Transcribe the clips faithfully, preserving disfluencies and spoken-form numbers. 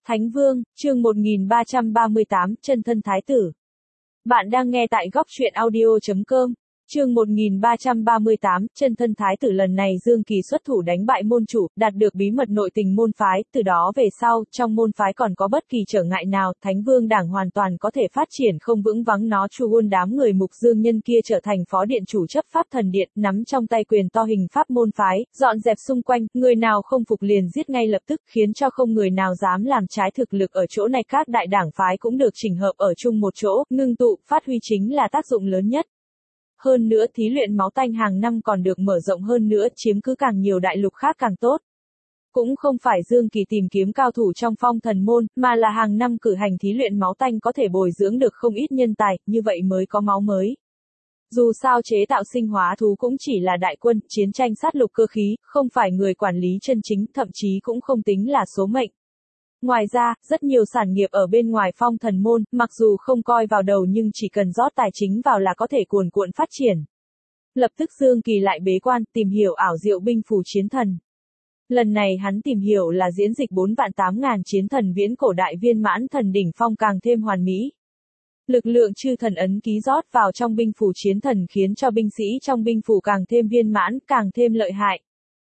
Thánh Vương, chương một nghìn ba trăm ba mươi tám, chân thân thái tử. Bạn đang nghe tại góc truyện audio chấm com. Chương một nghìn ba trăm ba mươi tám, chân thân thái tử. Lần này Dương Kỳ xuất thủ đánh bại môn chủ, đạt được bí mật nội tình môn phái, từ đó về sau, trong môn phái còn có bất kỳ trở ngại nào, Thánh Vương đảng hoàn toàn có thể phát triển không vững vắng. Nó chu quân đám người Mục Dương nhân kia trở thành phó điện chủ chấp pháp thần điện, nắm trong tay quyền to hình pháp môn phái, dọn dẹp xung quanh, người nào không phục liền giết ngay lập tức, khiến cho không người nào dám làm trái. Thực lực ở chỗ này các đại đảng phái cũng được chỉnh hợp ở chung một chỗ, ngưng tụ, phát huy chính là tác dụng lớn nhất. Hơn nữa thí luyện máu tanh hàng năm còn được mở rộng hơn nữa, chiếm cứ càng nhiều đại lục khác càng tốt. Cũng không phải Dương Kỳ tìm kiếm cao thủ trong phong thần môn, mà là hàng năm cử hành thí luyện máu tanh có thể bồi dưỡng được không ít nhân tài, như vậy mới có máu mới. Dù sao chế tạo sinh hóa thú cũng chỉ là đại quân, chiến tranh sát lục cơ khí, không phải người quản lý chân chính, thậm chí cũng không tính là số mệnh. Ngoài ra, rất nhiều sản nghiệp ở bên ngoài phong thần môn, mặc dù không coi vào đầu nhưng chỉ cần rót tài chính vào là có thể cuồn cuộn phát triển. Lập tức Dương Kỳ lại bế quan, tìm hiểu ảo diệu binh phù chiến thần. Lần này hắn tìm hiểu là diễn dịch bốn vạn tám ngàn chiến thần viễn cổ đại viên mãn thần đỉnh phong càng thêm hoàn mỹ. Lực lượng chư thần ấn ký rót vào trong binh phù chiến thần khiến cho binh sĩ trong binh phù càng thêm viên mãn, càng thêm lợi hại.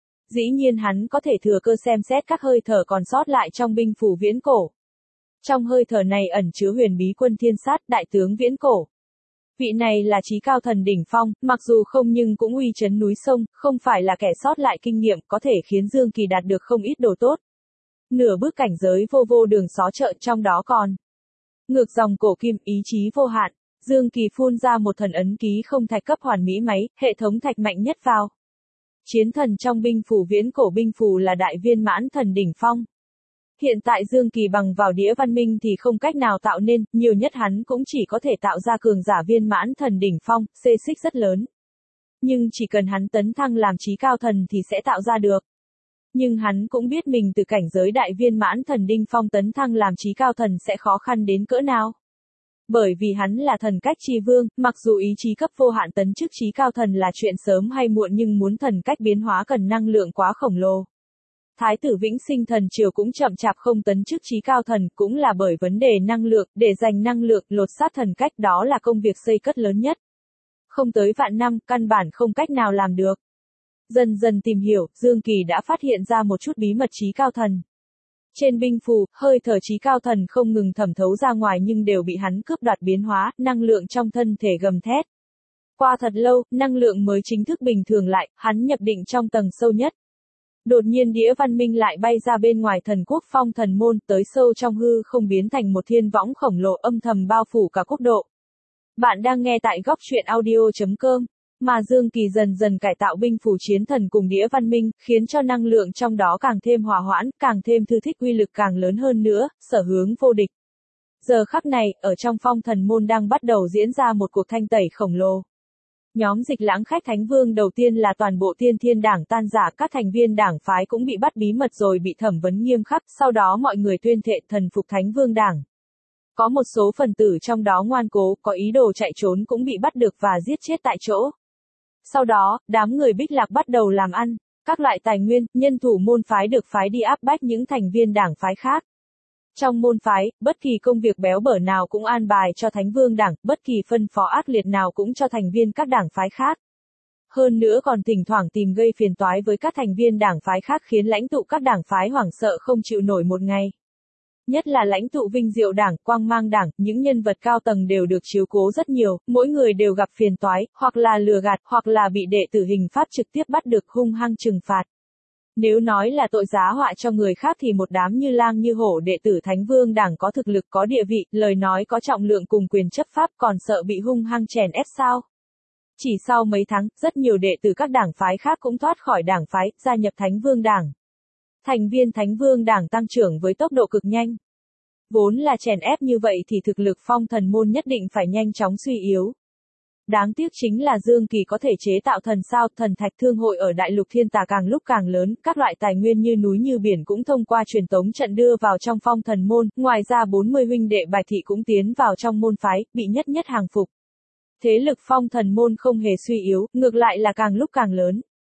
Dĩ nhiên hắn có thể thừa cơ xem xét các hơi thở còn sót lại trong binh phù viễn cổ. Trong hơi thở này ẩn chứa huyền bí quân thiên sát, đại tướng viễn cổ. Vị này là chí cao thần đỉnh phong, mặc dù không nhưng cũng uy chấn núi sông, không phải là kẻ sót lại kinh nghiệm, có thể khiến Dương Kỳ đạt được không ít đồ tốt. Nửa bước cảnh giới vô vô đường xó chợ, trong đó còn ngược dòng cổ kim, ý chí vô hạn. Dương Kỳ phun ra một thần ấn ký không thạch cấp hoàn mỹ máy, hệ thống thạch mạnh nhất vào. Chiến thần trong binh phù viễn cổ binh phù là đại viên mãn thần đỉnh phong. Hiện tại Dương Kỳ bằng vào đĩa văn minh thì không cách nào tạo nên, nhiều nhất hắn cũng chỉ có thể tạo ra cường giả viên mãn thần đỉnh phong, xê xích rất lớn. Nhưng chỉ cần hắn tấn thăng làm chí cao thần thì sẽ tạo ra được. Nhưng hắn cũng biết mình từ cảnh giới đại viên mãn thần đỉnh phong tấn thăng làm chí cao thần sẽ khó khăn đến cỡ nào. Bởi vì hắn là thần cách chi vương, mặc dù ý chí cấp vô hạn tấn chức chí cao thần là chuyện sớm hay muộn nhưng muốn thần cách biến hóa cần năng lượng quá khổng lồ. Thái tử Vĩnh Sinh thần triều cũng chậm chạp không tấn chức chí cao thần, cũng là bởi vấn đề năng lượng, để giành năng lượng, lột xác thần cách đó là công việc xây cất lớn nhất. Không tới vạn năm, căn bản không cách nào làm được. Dần dần tìm hiểu, Dương Kỳ đã phát hiện ra một chút bí mật chí cao thần. Trên binh phù, hơi thở chí cao thần không ngừng thẩm thấu ra ngoài nhưng đều bị hắn cướp đoạt biến hóa, năng lượng trong thân thể gầm thét. Qua thật lâu, năng lượng mới chính thức bình thường lại, hắn nhập định trong tầng sâu nhất. Đột nhiên đĩa văn minh lại bay ra bên ngoài thần quốc phong thần môn, tới sâu trong hư không biến thành một thiên võng khổng lồ âm thầm bao phủ cả quốc độ. Bạn đang nghe tại góc truyện audio chấm com. Mà Dương Kỳ dần dần cải tạo binh phù chiến thần cùng đĩa văn minh, khiến cho năng lượng trong đó càng thêm hòa hoãn, càng thêm thư thích, uy lực càng lớn hơn nữa, sở hướng vô địch. Giờ khắc này, ở trong phong thần môn đang bắt đầu diễn ra một cuộc thanh tẩy khổng lồ. Nhóm dịch lãng khách Thánh Vương đầu tiên là toàn bộ Tiên Thiên đảng tan rã, các thành viên đảng phái cũng bị bắt bí mật rồi bị thẩm vấn nghiêm khắc, sau đó mọi người tuyên thệ thần phục Thánh Vương đảng. Có một số phần tử trong đó ngoan cố, có ý đồ chạy trốn cũng bị bắt được và giết chết tại chỗ. Sau đó, đám người Bích Lạc bắt đầu làm ăn, các loại tài nguyên, nhân thủ môn phái được phái đi áp bách những thành viên đảng phái khác. Trong môn phái, bất kỳ công việc béo bở nào cũng an bài cho Thánh Vương đảng, bất kỳ phân phó ác liệt nào cũng cho thành viên các đảng phái khác. Hơn nữa còn thỉnh thoảng tìm gây phiền toái với các thành viên đảng phái khác khiến lãnh tụ các đảng phái hoảng sợ không chịu nổi một ngày. Nhất là lãnh tụ Vinh Diệu đảng, Quang Mang đảng, những nhân vật cao tầng đều được chiếu cố rất nhiều, mỗi người đều gặp phiền toái, hoặc là lừa gạt, hoặc là bị đệ tử hình pháp trực tiếp bắt được hung hăng trừng phạt. Nếu nói là tội giá họa cho người khác thì một đám như lang như hổ đệ tử Thánh Vương đảng có thực lực có địa vị, lời nói có trọng lượng cùng quyền chấp pháp còn sợ bị hung hăng chèn ép sao? Chỉ sau mấy tháng, rất nhiều đệ tử các đảng phái khác cũng thoát khỏi đảng phái, gia nhập Thánh Vương đảng. Thành viên Thánh Vương đảng tăng trưởng với tốc độ cực nhanh. Vốn là chèn ép như vậy thì thực lực phong thần môn nhất định phải nhanh chóng suy yếu. Đáng tiếc chính là Dương Kỳ có thể chế tạo thần sao, thần thạch thương hội ở đại lục thiên tà càng lúc càng lớn, các loại tài nguyên như núi như biển cũng thông qua truyền tống trận đưa vào trong phong thần môn, ngoài ra bốn mươi huynh đệ Bạch thị cũng tiến vào trong môn phái, bị nhất nhất hàng phục. Thế lực phong thần môn không hề suy yếu, ngược lại là càng lúc càng lớn.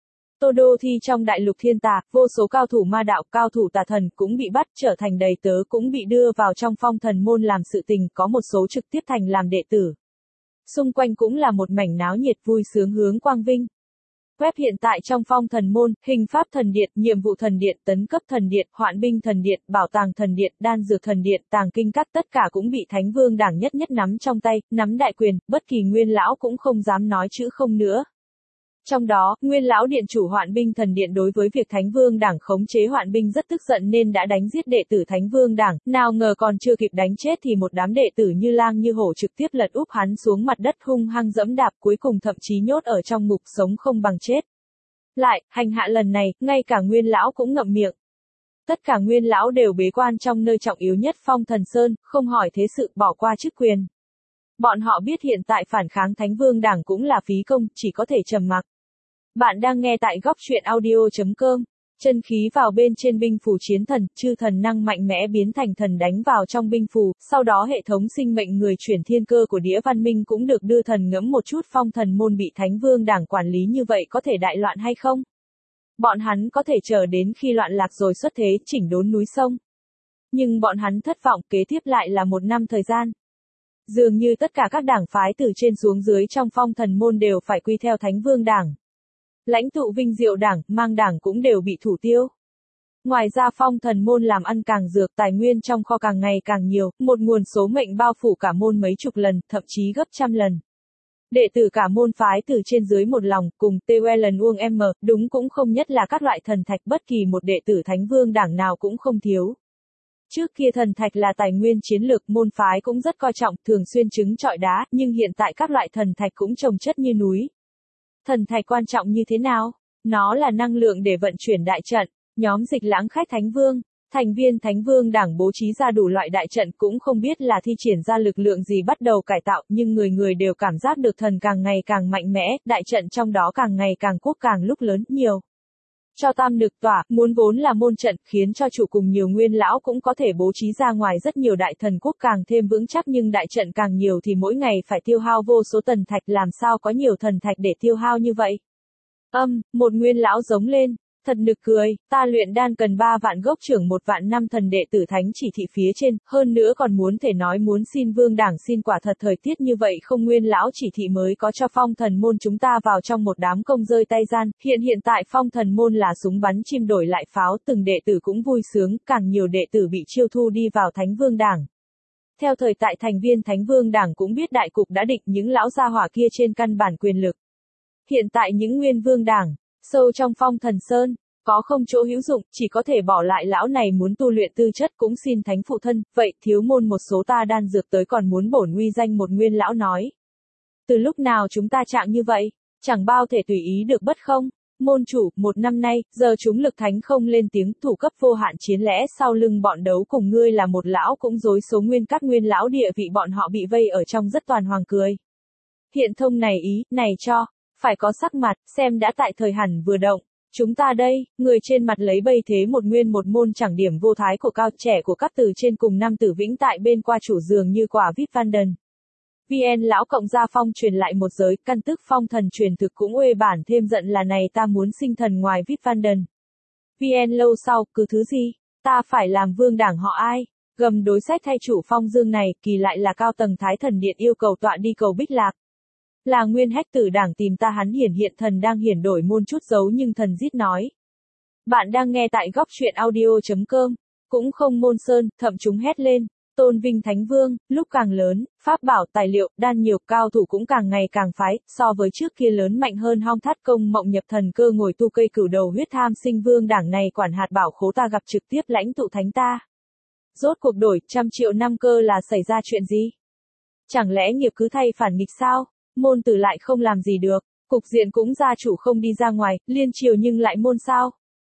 Tô Đô Thi trong đại lục thiên tà, vô số cao thủ ma đạo, cao thủ tà thần cũng bị bắt trở thành đầy tớ cũng bị đưa vào trong phong thần môn làm sự tình, có một số trực tiếp thành làm đệ tử. Xung quanh cũng là một mảnh náo nhiệt vui sướng hướng quang vinh. Web hiện tại trong phong thần môn, hình pháp thần điện, nhiệm vụ thần điện, tấn cấp thần điện, hoạn binh thần điện, bảo tàng thần điện, đan dược thần điện, tàng kinh các tất cả cũng bị Thánh Vương Đảng nhất nhất nắm trong tay, nắm đại quyền, bất kỳ nguyên lão cũng không dám nói chữ không nữa. Trong đó, nguyên lão điện chủ hoạn binh thần điện đối với việc Thánh Vương Đảng khống chế hoạn binh rất tức giận nên đã đánh giết đệ tử Thánh Vương Đảng, nào ngờ còn chưa kịp đánh chết thì một đám đệ tử như lang như hổ trực tiếp lật úp hắn xuống mặt đất hung hăng dẫm đạp, cuối cùng thậm chí nhốt ở trong ngục sống không bằng chết. Lại, hành hạ lần này, ngay cả nguyên lão cũng ngậm miệng. Tất cả nguyên lão đều bế quan trong nơi trọng yếu nhất Phong Thần Sơn, không hỏi thế sự, bỏ qua chức quyền. Bọn họ biết hiện tại phản kháng Thánh Vương Đảng cũng là phí công, chỉ có thể trầm mặc. Bạn đang nghe tại góc truyện audio chấm com. Chân khí vào bên trên binh phù chiến thần, chư thần năng mạnh mẽ biến thành thần đánh vào trong binh phù, sau đó hệ thống sinh mệnh người chuyển thiên cơ của Đĩa Văn Minh cũng được đưa thần ngẫm một chút. Phong thần môn bị Thánh Vương Đảng quản lý như vậy có thể đại loạn hay không? Bọn hắn có thể chờ đến khi loạn lạc rồi xuất thế, chỉnh đốn núi sông. Nhưng bọn hắn thất vọng, kế tiếp lại là một năm thời gian. Dường như tất cả các đảng phái từ trên xuống dưới trong phong thần môn đều phải quy theo Thánh Vương Đảng. Lãnh tụ Vinh Diệu Đảng, Mang Đảng cũng đều bị thủ tiêu. Ngoài ra phong thần môn làm ăn càng dược, tài nguyên trong kho càng ngày càng nhiều, một nguồn số mệnh bao phủ cả môn mấy chục lần, thậm chí gấp trăm lần. Đệ tử cả môn phái từ trên dưới một lòng, cùng tê e lần uông M, đúng cũng không nhất là các loại thần thạch, bất kỳ một đệ tử Thánh Vương Đảng nào cũng không thiếu. Trước kia thần thạch là tài nguyên chiến lược, môn phái cũng rất coi trọng, thường xuyên trứng trọi đá, nhưng hiện tại các loại thần thạch cũng chồng chất như núi. Thần thạch quan trọng như thế nào? Nó là năng lượng để vận chuyển đại trận. Nhóm Dịch Lãng Khách Thánh Vương, thành viên Thánh Vương Đảng bố trí ra đủ loại đại trận, cũng không biết là thi triển ra lực lượng gì bắt đầu cải tạo, nhưng người người đều cảm giác được thần càng ngày càng mạnh mẽ, đại trận trong đó càng ngày càng quốc càng lúc lớn, nhiều. Cho tam lực tỏa, muốn vốn là môn trận, khiến cho chủ cùng nhiều nguyên lão cũng có thể bố trí ra ngoài rất nhiều đại thần quốc càng thêm vững chắc, nhưng đại trận càng nhiều thì mỗi ngày phải tiêu hao vô số tần thạch, làm sao có nhiều thần thạch để tiêu hao như vậy? Âm, một nguyên lão giống lên, thật nực cười, ta luyện đan cần ba vạn gốc trưởng một vạn năm thần đệ tử thánh chỉ thị phía trên, hơn nữa còn muốn thể nói muốn xin Vương Đảng xin, quả thật thời tiết như vậy không nguyên lão chỉ thị mới có cho phong thần môn chúng ta vào trong một đám công rơi tay gian, hiện hiện tại phong thần môn là súng bắn chim đổi lại pháo, từng đệ tử cũng vui sướng, càng nhiều đệ tử bị chiêu thu đi vào Thánh Vương Đảng. Theo thời tại thành viên Thánh Vương Đảng cũng biết đại cục đã định, những lão gia hỏa kia trên căn bản quyền lực. Hiện tại những nguyên vương đảng, sâu trong phong thần sơn, có không chỗ hữu dụng, chỉ có thể bỏ lại lão này muốn tu luyện tư chất cũng xin thánh phụ thân, vậy thiếu môn một số ta đan dược tới còn muốn bổn nguy danh, một nguyên lão nói. Từ lúc nào chúng ta trạng như vậy, chẳng bao thể tùy ý được bất không? Môn chủ, một năm nay, giờ chúng lực thánh không lên tiếng, thủ cấp vô hạn chiến lẽ sau lưng bọn đấu cùng ngươi là một lão cũng dối số nguyên các nguyên lão địa vị bọn họ bị vây ở trong rất toàn hoàng cười. Hiện thông này ý, này cho, phải có sắc mặt, xem đã tại thời hẳn vừa động. Chúng ta đây, người trên mặt lấy bây thế một nguyên một môn chẳng điểm vô thái của cao trẻ của các từ trên cùng năm tử vĩnh tại bên qua chủ dường như quả vít van đần. vê en lão cộng gia phong truyền lại một giới, căn tức phong thần truyền thực cũng uê bản thêm giận là này ta muốn sinh thần ngoài vít van đần. vê en lâu sau, cứ thứ gì, ta phải làm vương đảng họ ai? Gầm đối sách thay chủ phong dương này, kỳ lại là cao tầng thái thần điện yêu cầu tọa đi cầu bích lạc. Là nguyên hách tử đảng tìm ta, hắn hiển hiện thần đang hiển đổi môn chút giấu nhưng thần giết nói. Bạn đang nghe tại góc truyện audio chấm com, cũng không môn sơn, thậm chúng hét lên, tôn vinh thánh vương, lúc càng lớn, pháp bảo tài liệu, đan nhiều, cao thủ cũng càng ngày càng phái, so với trước kia lớn mạnh hơn hong thắt công mộng nhập thần cơ ngồi tu cây cửu đầu huyết tham sinh vương đảng này quản hạt bảo khố ta gặp trực tiếp lãnh tụ thánh ta. Rốt cuộc đổi, trăm triệu năm cơ là xảy ra chuyện gì? Chẳng lẽ nghiệp cứ thay phản nghịch sao? Môn tử lại không làm gì được, cục diện cũng gia chủ không đi ra ngoài, liên triều nhưng lại môn sao?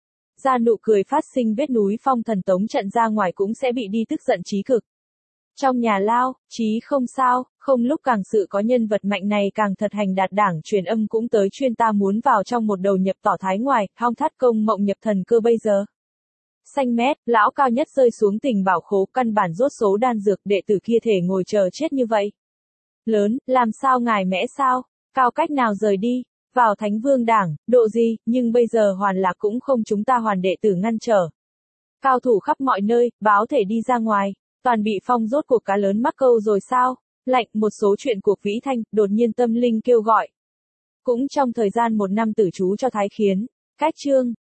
Ra nụ cười phát sinh vết núi phong thần tống trận ra ngoài cũng sẽ bị đi tức giận chí cực. Trong nhà lao, chí không sao, không lúc càng sự có nhân vật mạnh này càng thật hành đạt đảng truyền âm cũng tới chuyên ta muốn vào trong một đầu nhập tỏ thái ngoài, hong thắt công mộng nhập thần cơ bây giờ. Xanh mét, lão cao nhất rơi xuống tình bảo khố căn bản rốt số đan dược đệ tử kia thể ngồi chờ chết như vậy. Lớn, làm sao ngài mẽ sao, cao cách nào rời đi, vào Thánh Vương Đảng, độ gì, nhưng bây giờ Hoàn Lạc cũng không chúng ta Hoàn đệ tử ngăn trở. Cao thủ khắp mọi nơi, báo thể đi ra ngoài, toàn bị phong rốt cuộc cá lớn mắc câu rồi sao? Lạnh, một số chuyện cuộc Vĩ Thanh, đột nhiên tâm linh kêu gọi. Cũng trong thời gian một năm tử trú cho Thái Khiến, cách chương